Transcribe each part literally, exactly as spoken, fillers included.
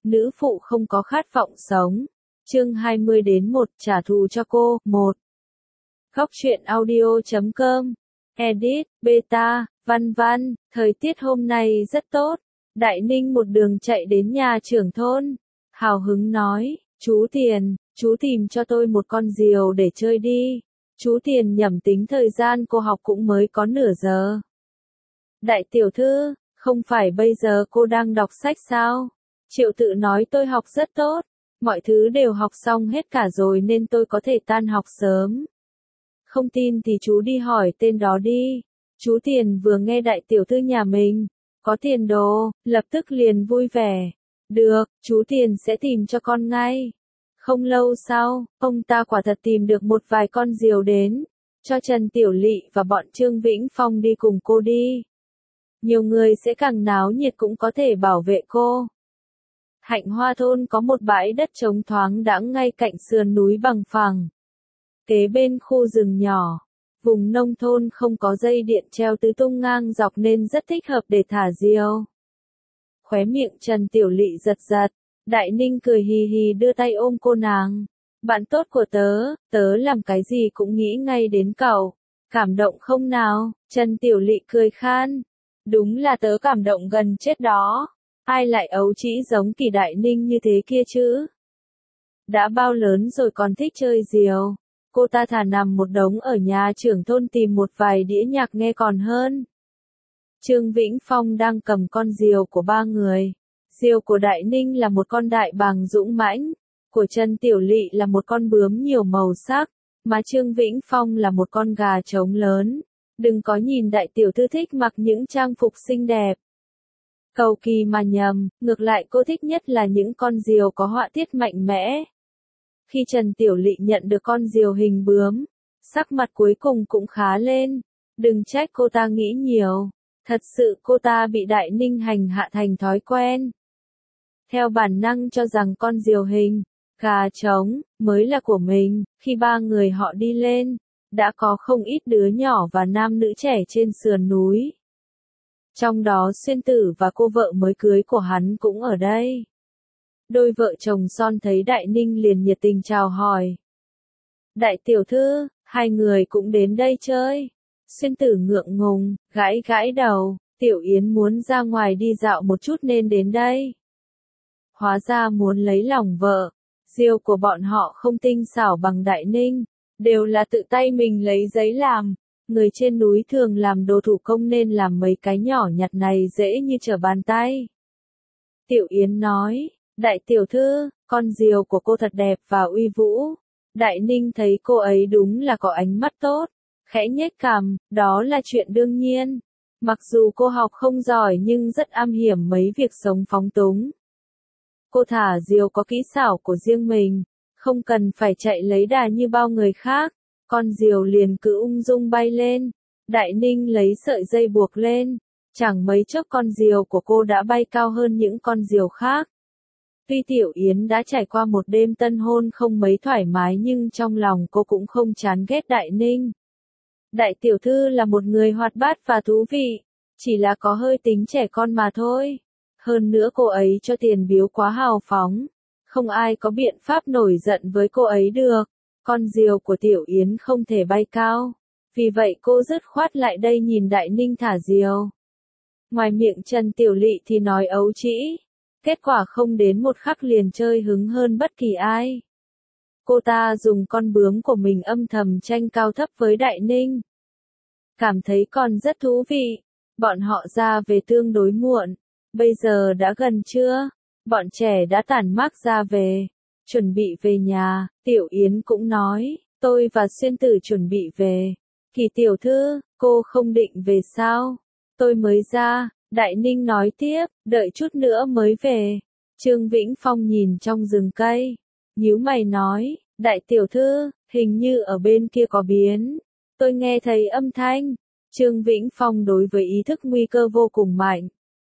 nữ phụ không có khát vọng sống. Chương hai mươi đến một, trả thù cho cô, một. Góc truyện audio chấm com. Edit, beta, văn văn, thời tiết hôm nay rất tốt. Đại Ninh một đường chạy đến nhà trưởng thôn. Hào hứng nói, chú Tiền, chú tìm cho tôi một con diều để chơi đi. Chú Tiền nhẩm tính thời gian cô học cũng mới có nửa giờ. Đại tiểu thư, không phải bây giờ cô đang đọc sách sao? Triệu Tự nói tôi học rất tốt. Mọi thứ đều học xong hết cả rồi nên tôi có thể tan học sớm. Không tin thì chú đi hỏi tên đó đi. Chú Tiền vừa nghe đại tiểu thư nhà mình có tiền đồ, lập tức liền vui vẻ. Được, chú Tiền sẽ tìm cho con ngay. Không lâu sau, ông ta quả thật tìm được một vài con diều đến, cho Trần Tiểu Lị và bọn Trương Vĩnh Phong đi cùng cô đi. Nhiều người sẽ càng náo nhiệt cũng có thể bảo vệ cô. Hạnh Hoa thôn có một bãi đất trống thoáng đãng ngay cạnh sườn núi bằng phẳng. Kế bên khu rừng nhỏ, vùng nông thôn không có dây điện treo tứ tung ngang dọc nên rất thích hợp để thả diều. Khóe miệng Trần Tiểu Lị giật giật, Đại Ninh cười hì hì đưa tay ôm cô nàng. Bạn tốt của tớ, tớ làm cái gì cũng nghĩ ngay đến cậu. Cảm động không nào? Trần Tiểu Lị cười khan. Đúng là tớ cảm động gần chết đó. Ai lại ấu trĩ giống Kỳ Đại Ninh như thế kia chứ? Đã bao lớn rồi còn thích chơi diều. Cô ta thà nằm một đống ở nhà trưởng thôn tìm một vài đĩa nhạc nghe còn hơn. Trương Vĩnh Phong đang cầm con diều của ba người. Diều của Đại Ninh là một con đại bàng dũng mãnh, của Trần Tiểu Lị là một con bướm nhiều màu sắc, mà Trương Vĩnh Phong là một con gà trống lớn. Đừng có nhìn đại tiểu thư thích mặc những trang phục xinh đẹp. Cầu kỳ mà nhầm, ngược lại cô thích nhất là những con diều có họa tiết mạnh mẽ. Khi Trần Tiểu Lị nhận được con diều hình bướm, sắc mặt cuối cùng cũng khá lên. Đừng trách cô ta nghĩ nhiều. Thật sự cô ta bị Đại Ninh hành hạ thành thói quen. Theo bản năng cho rằng con diều hình, gà trống, mới là của mình. Khi ba người họ đi lên, đã có không ít đứa nhỏ và nam nữ trẻ trên sườn núi. Trong đó Xuyên Tử và cô vợ mới cưới của hắn cũng ở đây. Đôi vợ chồng son thấy Đại Ninh liền nhiệt tình chào hỏi. Đại tiểu thư, hai người cũng đến đây chơi. Xuyên Tử ngượng ngùng, gãi gãi đầu, Tiểu Yến muốn ra ngoài đi dạo một chút nên đến đây. Hóa ra muốn lấy lòng vợ. Diều của bọn họ không tinh xảo bằng Đại Ninh, đều là tự tay mình lấy giấy làm. Người trên núi thường làm đồ thủ công nên làm mấy cái nhỏ nhặt này dễ như trở bàn tay. Tiểu Yến nói, đại tiểu thư, con diều của cô thật đẹp và uy vũ. Đại Ninh thấy cô ấy đúng là có ánh mắt tốt, khẽ nhếch cằm, đó là chuyện đương nhiên. Mặc dù cô học không giỏi nhưng rất am hiểu mấy việc sống phóng túng. Cô thả diều có kỹ xảo của riêng mình, không cần phải chạy lấy đà như bao người khác. Con diều liền cứ ung dung bay lên. Đại Ninh lấy sợi dây buộc lên. Chẳng mấy chốc con diều của cô đã bay cao hơn những con diều khác. Tuy Tiểu Yến đã trải qua một đêm tân hôn không mấy thoải mái nhưng trong lòng cô cũng không chán ghét Đại Ninh. Đại tiểu thư là một người hoạt bát và thú vị, chỉ là có hơi tính trẻ con mà thôi. Hơn nữa cô ấy cho tiền biếu quá hào phóng, không ai có biện pháp nổi giận với cô ấy được. Con diều của Tiểu Yến không thể bay cao, vì vậy cô dứt khoát lại đây nhìn Đại Ninh thả diều. Ngoài miệng Trần Tiểu Lị thì nói ấu trĩ, kết quả không đến một khắc liền chơi hứng hơn bất kỳ ai. Cô ta dùng con bướm của mình âm thầm tranh cao thấp với Đại Ninh. Cảm thấy còn rất thú vị. Bọn họ ra về tương đối muộn. Bây giờ đã gần trưa. Bọn trẻ đã tản mác ra về. Chuẩn bị về nhà. Tiểu Yến cũng nói, tôi và Xuyên Tử chuẩn bị về. Kỳ tiểu thư, cô không định về sao? Tôi mới ra. Đại Ninh nói tiếp, đợi chút nữa mới về. Trương Vĩnh Phong nhìn trong rừng cây. Nhíu mày nói, đại tiểu thư, hình như ở bên kia có biến. Tôi nghe thấy âm thanh. Trương Vĩnh Phong đối với ý thức nguy cơ vô cùng mạnh.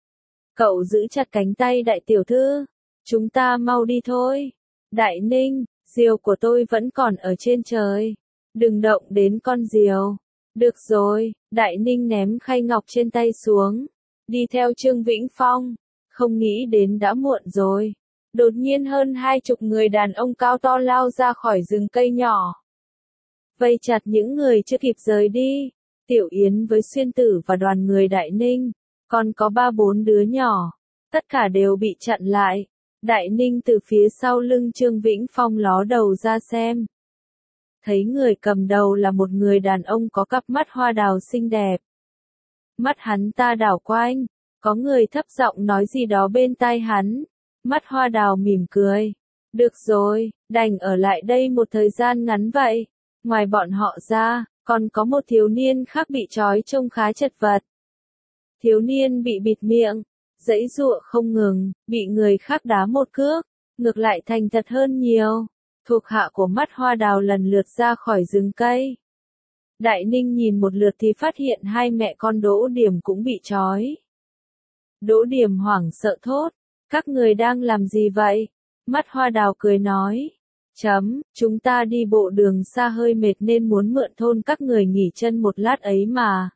Cậu giữ chặt cánh tay đại tiểu thư. Chúng ta mau đi thôi. Đại Ninh, diều của tôi vẫn còn ở trên trời. Đừng động đến con diều. Được rồi, Đại Ninh ném khay ngọc trên tay xuống. Đi theo Trương Vĩnh Phong. Không nghĩ đến đã muộn rồi. Đột nhiên hơn hai chục người đàn ông cao to lao ra khỏi rừng cây nhỏ. Vây chặt những người chưa kịp rời đi. Tiểu Yến với Xuyên Tử và đoàn người Đại Ninh, còn có ba bốn đứa nhỏ, tất cả đều bị chặn lại. Đại Ninh từ phía sau lưng Trương Vĩnh Phong ló đầu ra xem. Thấy người cầm đầu là một người đàn ông có cặp mắt hoa đào xinh đẹp. Mắt hắn ta đảo quanh, có người thấp giọng nói gì đó bên tai hắn. Mắt hoa đào mỉm cười. Được rồi, đành ở lại đây một thời gian ngắn vậy. Ngoài bọn họ ra, còn có một thiếu niên khác bị trói trông khá chật vật. Thiếu niên bị bịt miệng, giãy giụa không ngừng, bị người khác đá một cước, ngược lại thành thật hơn nhiều. Thuộc hạ của mắt hoa đào lần lượt ra khỏi rừng cây. Đại Ninh nhìn một lượt thì phát hiện hai mẹ con Đỗ Điểm cũng bị trói. Đỗ Điểm hoảng sợ thốt, các người đang làm gì vậy? Mắt hoa đào cười nói, chấm, chúng ta đi bộ đường xa hơi mệt nên muốn mượn thôn các người nghỉ chân một lát ấy mà.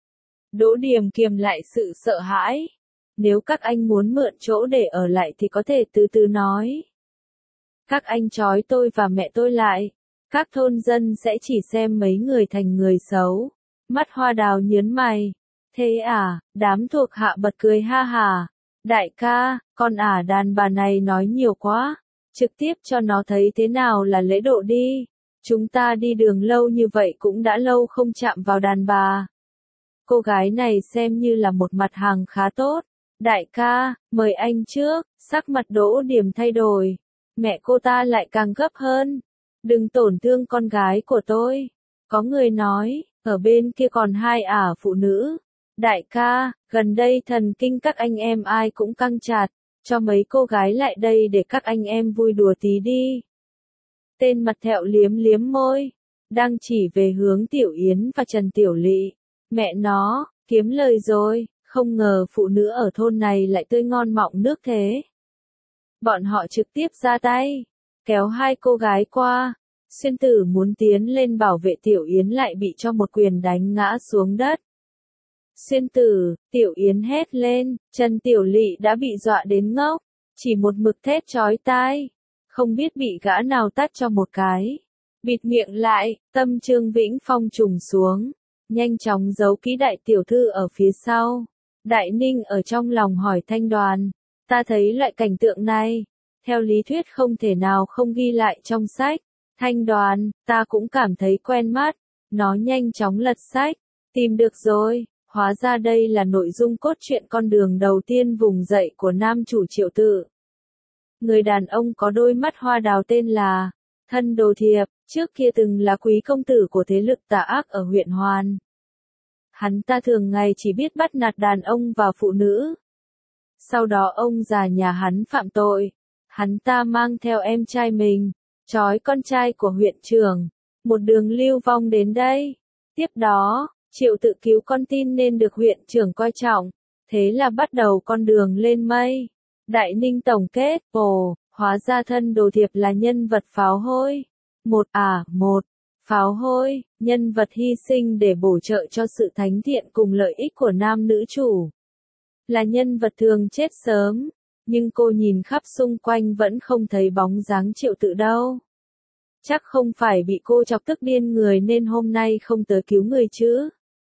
Đỗ Điểm kiềm lại sự sợ hãi. Nếu các anh muốn mượn chỗ để ở lại thì có thể từ từ nói. Các anh trói tôi và mẹ tôi lại. Các thôn dân sẽ chỉ xem mấy người thành người xấu. Mắt hoa đào nhớn mày. Thế à, đám thuộc hạ bật cười ha hà. Đại ca, con ả đàn bà này nói nhiều quá. Trực tiếp cho nó thấy thế nào là lễ độ đi. Chúng ta đi đường lâu như vậy cũng đã lâu không chạm vào đàn bà. Cô gái này xem như là một mặt hàng khá tốt. Đại ca, mời anh trước. Sắc mặt Đỗ Điểm thay đổi. Mẹ cô ta lại càng gấp hơn. Đừng tổn thương con gái của tôi. Có người nói, ở bên kia còn hai ả phụ nữ. Đại ca, gần đây thần kinh các anh em ai cũng căng chặt. Cho mấy cô gái lại đây để các anh em vui đùa tí đi. Tên mặt thẹo liếm liếm môi. Đang chỉ về hướng Tiểu Yến và Trần Tiểu Lị. Mẹ nó, kiếm lời rồi. Không ngờ phụ nữ ở thôn này lại tươi ngon mọng nước thế. Bọn họ trực tiếp ra tay. Kéo hai cô gái qua. Xuyên Tử muốn tiến lên bảo vệ Tiểu Yến lại bị cho một quyền đánh ngã xuống đất. Xuyên Tử, Tiểu Yến hét lên, Trần Tiểu Lị đã bị dọa đến ngốc, chỉ một mực thét chói tai, không biết bị gã nào tát cho một cái. Bịt miệng lại, tâm Trương Vĩnh Phong trùng xuống, nhanh chóng giấu kỹ đại tiểu thư ở phía sau. Đại Ninh ở trong lòng hỏi Thanh Đoàn, ta thấy loại cảnh tượng này, theo lý thuyết không thể nào không ghi lại trong sách. Thanh Đoàn, ta cũng cảm thấy quen mắt, nó nhanh chóng lật sách, tìm được rồi. Hóa ra đây là nội dung cốt truyện con đường đầu tiên vùng dậy của nam chủ Triệu Tự. Người đàn ông có đôi mắt hoa đào tên là Thân Đồ Thiệp, trước kia từng là quý công tử của thế lực tà ác ở huyện Hoàn. Hắn ta thường ngày chỉ biết bắt nạt đàn ông và phụ nữ. Sau đó ông già nhà hắn phạm tội. Hắn ta mang theo em trai mình, trói con trai của huyện trưởng, một đường lưu vong đến đây. Tiếp đó, Triệu Tự cứu con tin nên được huyện trưởng coi trọng, thế là bắt đầu con đường lên mây. Đại Ninh tổng kết, ồ, hóa ra Thân Đồ Thiệp là nhân vật pháo hôi. Một à, một, pháo hôi, nhân vật hy sinh để bổ trợ cho sự thánh thiện cùng lợi ích của nam nữ chủ. Là nhân vật thường chết sớm, nhưng cô nhìn khắp xung quanh vẫn không thấy bóng dáng Triệu Tự đâu. Chắc không phải bị cô chọc tức điên người nên hôm nay không tới cứu người chứ.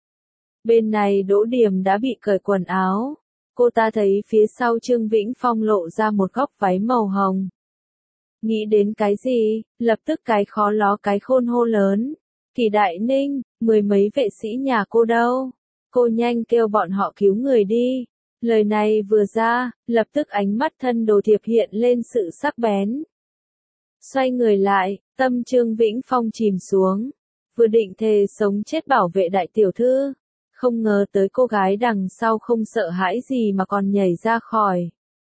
Bên này Đỗ Điểm đã bị cởi quần áo. Cô ta thấy phía sau Trương Vĩnh Phong lộ ra một góc váy màu hồng. Nghĩ đến cái gì, lập tức cái khó ló cái khôn hô lớn. Kỳ Đại Ninh, mười mấy vệ sĩ nhà cô đâu? Cô nhanh kêu bọn họ cứu người đi. Lời này vừa ra, lập tức ánh mắt Thân Đồ Thiệp hiện lên sự sắc bén. Xoay người lại, tâm Trương Vĩnh Phong chìm xuống. Vừa định thề sống chết bảo vệ đại tiểu thư. Không ngờ tới cô gái đằng sau không sợ hãi gì mà còn nhảy ra khỏi.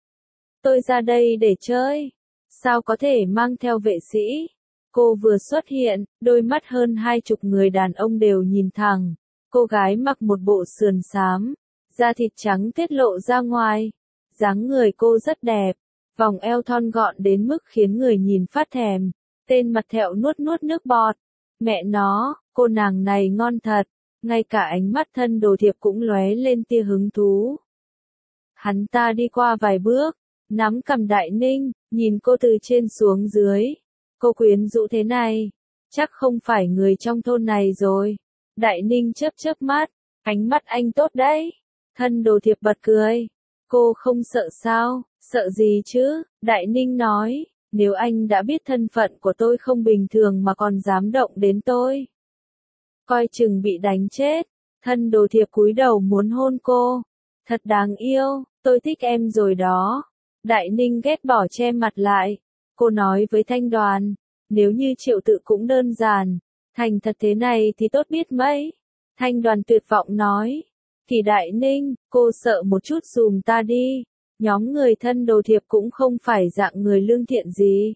Tôi ra đây để chơi. Sao có thể mang theo vệ sĩ? Cô vừa xuất hiện, đôi mắt hơn hai chục người đàn ông đều nhìn thẳng. Cô gái mặc một bộ sườn xám, da thịt trắng tiết lộ ra ngoài. Dáng người cô rất đẹp, vòng eo thon gọn đến mức khiến người nhìn phát thèm. Tên mặt thẹo nuốt nuốt nước bọt. Mẹ nó, cô nàng này ngon thật. Ngay cả ánh mắt Thân Đồ Thiệp cũng lóe lên tia hứng thú. Hắn ta đi qua vài bước, nắm cầm Đại Ninh, nhìn cô từ trên xuống dưới. Cô quyến rũ thế này, chắc không phải người trong thôn này rồi. Đại Ninh chớp chớp mắt, ánh mắt anh tốt đấy. Thân Đồ Thiệp bật cười. Cô không sợ sao, sợ gì chứ, Đại Ninh nói, nếu anh đã biết thân phận của tôi không bình thường mà còn dám động đến tôi, coi chừng bị đánh chết. Thân Đồ Thiệp cúi đầu muốn hôn cô. Thật đáng yêu, tôi thích em rồi đó. Đại Ninh ghét bỏ che mặt lại. Cô nói với Thanh Đoàn, nếu như Triệu Tự cũng đơn giản, thành thật thế này thì tốt biết mấy. Thanh Đoàn tuyệt vọng nói, Kỳ Đại Ninh, cô sợ một chút dùm ta đi. Nhóm người Thân Đồ Thiệp cũng không phải dạng người lương thiện gì.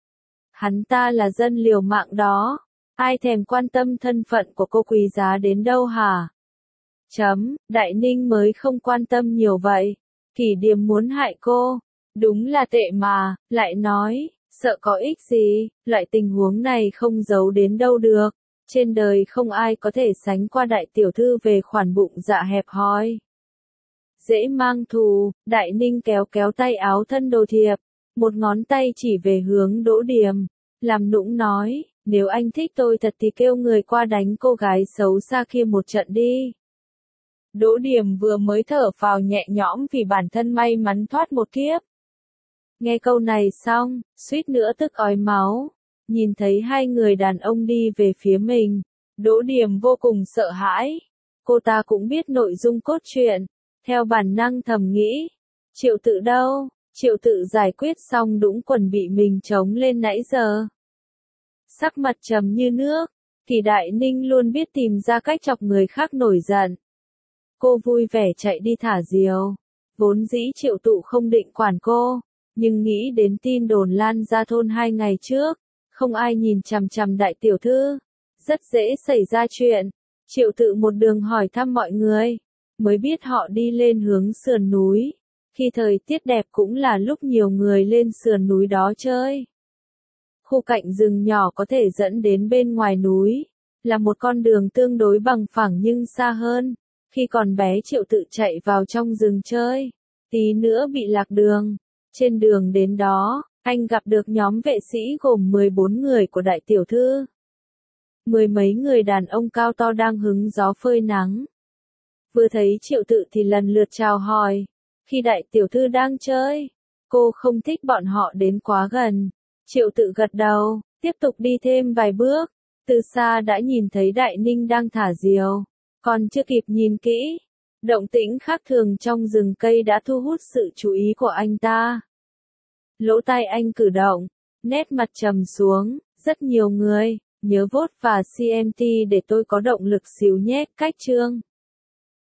Hắn ta là dân liều mạng đó. Ai thèm quan tâm thân phận của cô quý giá đến đâu hả? Chấm, Đại Ninh mới không quan tâm nhiều vậy. Kỷ Điềm muốn hại cô. Đúng là tệ mà, lại nói, sợ có ích gì, loại tình huống này không giấu đến đâu được. Trên đời không ai có thể sánh qua đại tiểu thư về khoản bụng dạ hẹp hòi. Dễ mang thù, Đại Ninh kéo kéo tay áo Thân Đồ Thiệp, một ngón tay chỉ về hướng Đỗ Điềm, làm nũng nói, nếu anh thích tôi thật thì kêu người qua đánh cô gái xấu xa kia một trận đi. Đỗ Điềm vừa mới thở phào nhẹ nhõm vì bản thân may mắn thoát một kiếp. Nghe câu này xong, suýt nữa tức ói máu, nhìn thấy hai người đàn ông đi về phía mình, Đỗ Điềm vô cùng sợ hãi. Cô ta cũng biết nội dung cốt truyện, theo bản năng thầm nghĩ, Triệu Tự đâu, Triệu Tự giải quyết xong đũng quần bị mình chống lên nãy giờ. Sắc mặt trầm như nước, Kỳ Đại Ninh luôn biết tìm ra cách chọc người khác nổi giận. Cô vui vẻ chạy đi thả diều, vốn dĩ Triệu Tự không định quản cô, nhưng nghĩ đến tin đồn lan ra thôn hai ngày trước, không ai nhìn chằm chằm đại tiểu thư, rất dễ xảy ra chuyện. Triệu Tự một đường hỏi thăm mọi người, mới biết họ đi lên hướng sườn núi, khi thời tiết đẹp cũng là lúc nhiều người lên sườn núi đó chơi. Khu cạnh rừng nhỏ có thể dẫn đến bên ngoài núi, là một con đường tương đối bằng phẳng nhưng xa hơn. Khi còn bé Triệu Tự chạy vào trong rừng chơi, tí nữa bị lạc đường. Trên đường đến đó, anh gặp được nhóm vệ sĩ gồm mười bốn người của đại tiểu thư. Mười mấy người đàn ông cao to đang hứng gió phơi nắng. Vừa thấy Triệu Tự thì lần lượt chào hỏi. Khi đại tiểu thư đang chơi, cô không thích bọn họ đến quá gần. Triệu Tự gật đầu, tiếp tục đi thêm vài bước. Từ xa đã nhìn thấy Đại Ninh đang thả diều. Còn chưa kịp nhìn kỹ, động tĩnh khác thường trong rừng cây đã thu hút sự chú ý của anh ta. Lỗ tai anh cử động, nét mặt trầm xuống, rất nhiều người, nhớ vote và xê em tê để tôi có động lực xíu nhé, cách chương.